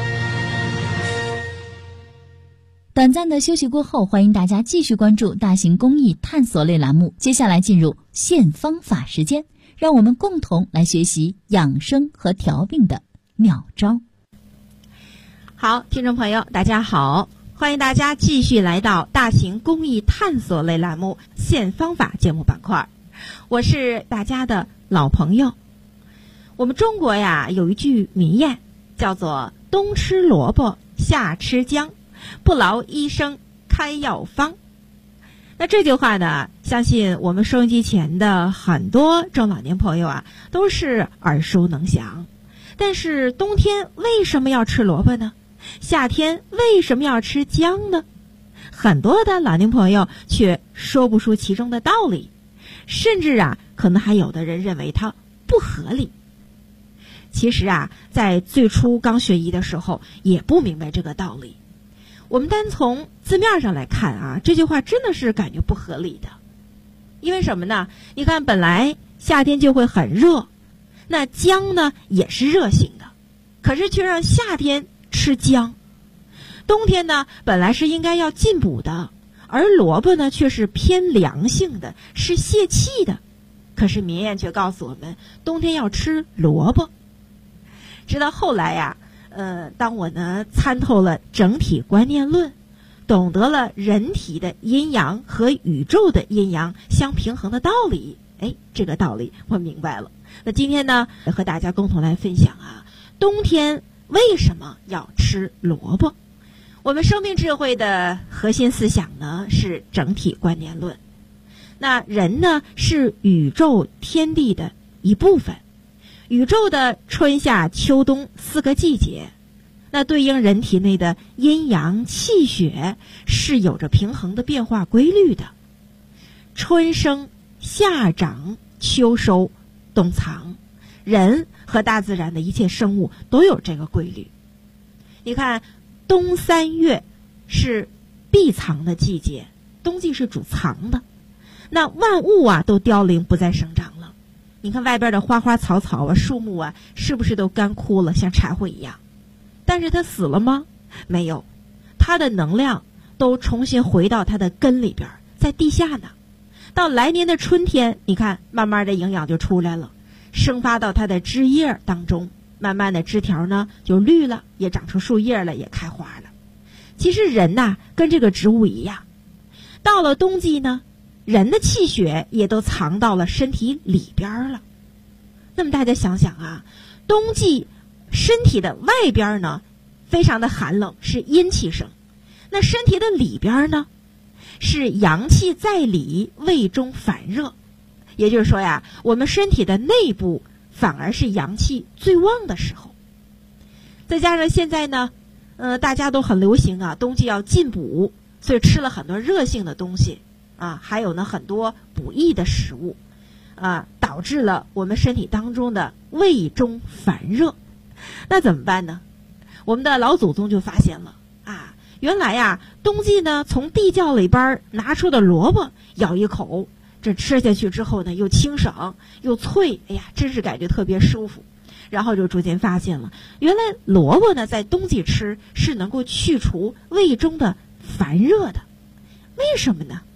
短暂的休息过后，欢迎大家继续关注大型公益探索类栏目。接下来进入现方法时间，让我们共同来学习养生和调病的妙招。 好，听众朋友，大家好，欢迎大家继续来到大型公益探索类栏目现方法节目板块。我是大家的老朋友。我们中国呀有一句民谚，叫做冬吃萝卜夏吃姜，不劳医生开药方。那这句话呢，相信我们收音机前的很多中老年朋友啊都是耳熟能详。但是冬天为什么要吃萝卜呢？夏天为什么要吃姜呢？很多的老年朋友却说不出其中的道理，甚至啊可能还有的人认为它不合理。其实啊在最初刚学医的时候也不明白这个道理。我们单从字面上来看啊，这句话真的是感觉不合理的。因为什么呢？你看本来夏天就会很热，那姜呢也是热性的，可是却让夏天吃姜。冬天呢本来是应该要进补的，而萝卜呢却是偏凉性的，是泄气的。可是民谚却告诉我们冬天要吃萝卜。直到后来呀当我呢参透了整体观念论，懂得了人体的阴阳和宇宙的阴阳相平衡的道理，这个道理我明白了。那今天呢和大家共同来分享啊，冬天为什么要吃萝卜。我们生命智慧的核心思想呢是整体观念论。那人呢是宇宙天地的一部分，宇宙的春夏秋冬4个季节，那对应人体内的阴阳气血是有着平衡的变化规律的。春生夏长秋收冬藏，人和大自然的一切生物都有这个规律。你看冬3月是闭藏的季节，冬季是主藏的，那万物啊都凋零不再生长了。你看外边的花花草草啊，树木啊，是不是都干枯了，像柴火一样？但是它死了吗？没有，它的能量都重新回到它的根里边，在地下呢。到来年的春天，你看慢慢的营养就出来了，生发到它的枝叶当中，慢慢的枝条呢就绿了，也长出树叶了，也开花了。其实人呐跟这个植物一样，到了冬季呢，人的气血也都藏到了身体里边了。那么大家想想啊，冬季身体的外边呢非常的寒冷，是阴气盛，那身体的里边呢是阳气在里，胃中烦热。也就是说呀，我们身体的内部反而是阳气最旺的时候。再加上现在呢大家都很流行啊，冬季要进补，所以吃了很多热性的东西啊，还有呢很多补益的食物啊，导致了我们身体当中的胃中烦热。那怎么办呢？我们的老祖宗就发现了啊，原来呀冬季呢从地窖里边拿出的萝卜，咬一口，这吃下去之后呢又清爽又脆，哎呀真是感觉特别舒服。然后就逐渐发现了，原来萝卜呢在冬季吃是能够去除胃中的烦热的。为什么呢？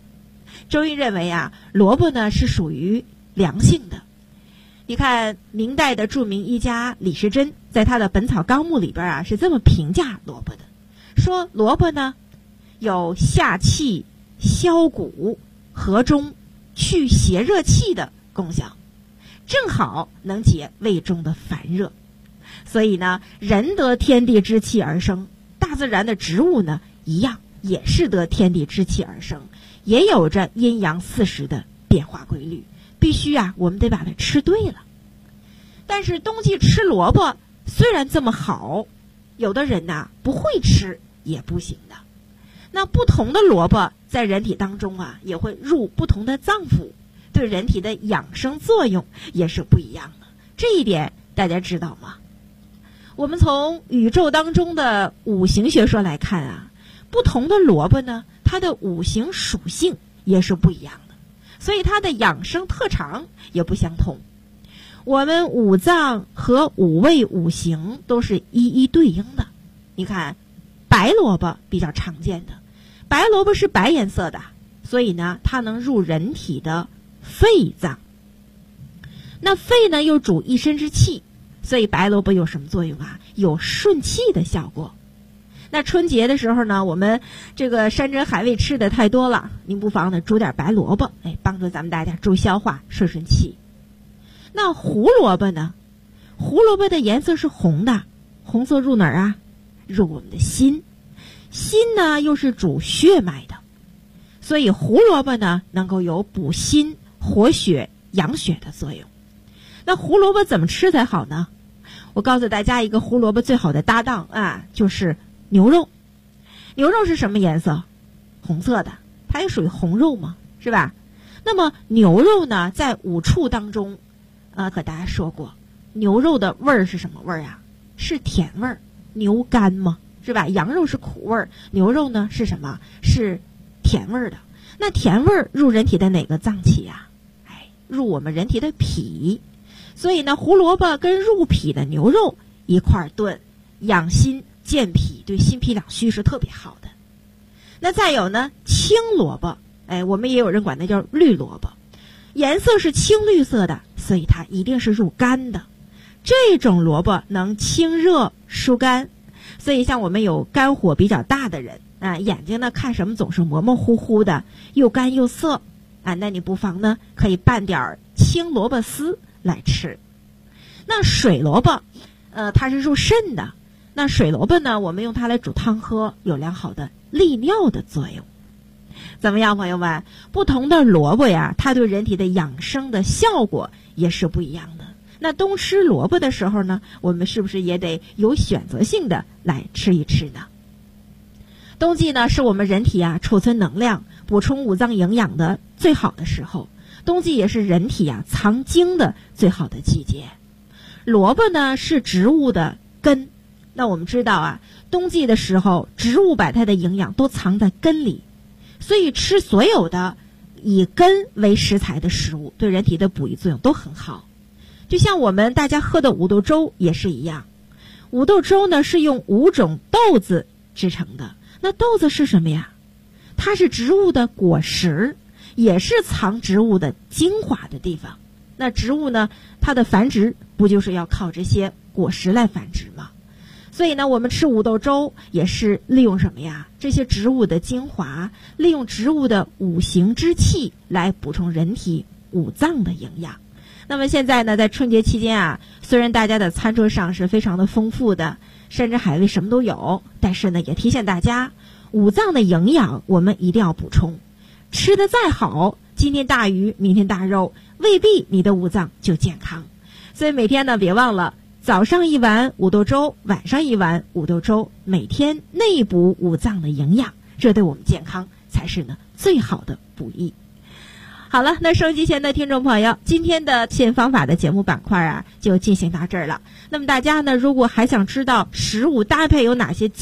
中医认为啊，萝卜呢是属于凉性的。你看明代的著名医家李时珍在他的《本草纲目》里边啊是这么评价萝卜的，说萝卜呢有下气、消谷、和中、去邪热气的功效，正好能解胃中的烦热。所以呢，人得天地之气而生，大自然的植物呢一样也是得天地之气而生，也有着阴阳40的变化规律，必须啊我们得把它吃对了。但是冬季吃萝卜虽然这么好，有的人呐不会吃也不行的。那不同的萝卜在人体当中啊也会入不同的脏腑，对人体的养生作用也是不一样的。这一点大家知道吗？我们从宇宙当中的五行学说来看啊，不同的萝卜呢，它的五行属性也是不一样的，所以它的养生特长也不相同。我们五脏和五味五行都是一一对应的。你看白萝卜比较常见的，白萝卜是白颜色的，所以呢它能入人体的肺脏。那肺呢又主一身之气，所以白萝卜有什么作用啊？有顺气的效果。那春节的时候呢，我们这个山珍海味吃的太多了，您不妨呢煮点白萝卜，帮助咱们大家助消化顺气。那胡萝卜呢？胡萝卜的颜色是红的，红色入哪儿啊？入我们的心。心呢又是主血脉的，所以胡萝卜呢能够有补心、活血、养血的作用。那胡萝卜怎么吃才好呢？我告诉大家一个胡萝卜最好的搭档啊，就是牛肉。牛肉是什么颜色？红色的，它也属于红肉嘛，是吧？那么牛肉呢，在五畜当中，和大家说过，牛肉的味儿是什么味儿啊？是甜味儿，牛肝嘛，是吧？羊肉是苦味儿，牛肉呢是什么？是甜味儿的。那甜味儿入人体的哪个脏器呀？入我们人体的脾。所以呢，胡萝卜跟入脾的牛肉一块儿炖，养心健脾，对心脾两虚是特别好的。那再有呢，青萝卜，我们也有人管它叫绿萝卜，颜色是青绿色的，所以它一定是入肝的。这种萝卜能清热疏肝，所以像我们有肝火比较大的人啊，眼睛呢看什么总是模模糊糊的，又干又涩啊，那你不妨呢可以拌点青萝卜丝来吃。那水萝卜它是入肾的，那水萝卜呢我们用它来煮汤喝，有良好的利尿的作用。怎么样朋友们，不同的萝卜呀，它对人体的养生的效果也是不一样的。那冬吃萝卜的时候呢，我们是不是也得有选择性的来吃一吃呢？冬季呢是我们人体啊储存能量、补充五脏营养的最好的时候，冬季也是人体啊藏精的最好的季节。萝卜呢是植物的根，那我们知道啊，冬季的时候植物把它的营养都藏在根里，所以吃所有的以根为食材的食物对人体的补益作用都很好。就像我们大家喝的五豆粥也是一样，五豆粥呢是用5种豆子制成的。那豆子是什么呀？它是植物的果实，也是藏植物的精华的地方。那植物呢，它的繁殖不就是要靠这些果实来繁殖吗？所以呢，我们吃五豆粥也是利用什么呀？这些植物的精华，利用植物的五行之气来补充人体五脏的营养。那么现在呢，在春节期间啊，虽然大家的餐桌上是非常的丰富的，山珍海味什么都有，但是呢，也提醒大家，五脏的营养我们一定要补充。吃得再好，今天大鱼，明天大肉，未必你的五脏就健康。所以每天呢，别忘了早上一碗五豆粥，晚上一碗五豆粥，每天内补五脏的营养，这对我们健康才是呢最好的补益。好了，那收音机前的听众朋友，今天的现方法的节目板块啊，就进行到这儿了。那么大家呢，如果还想知道食物搭配有哪些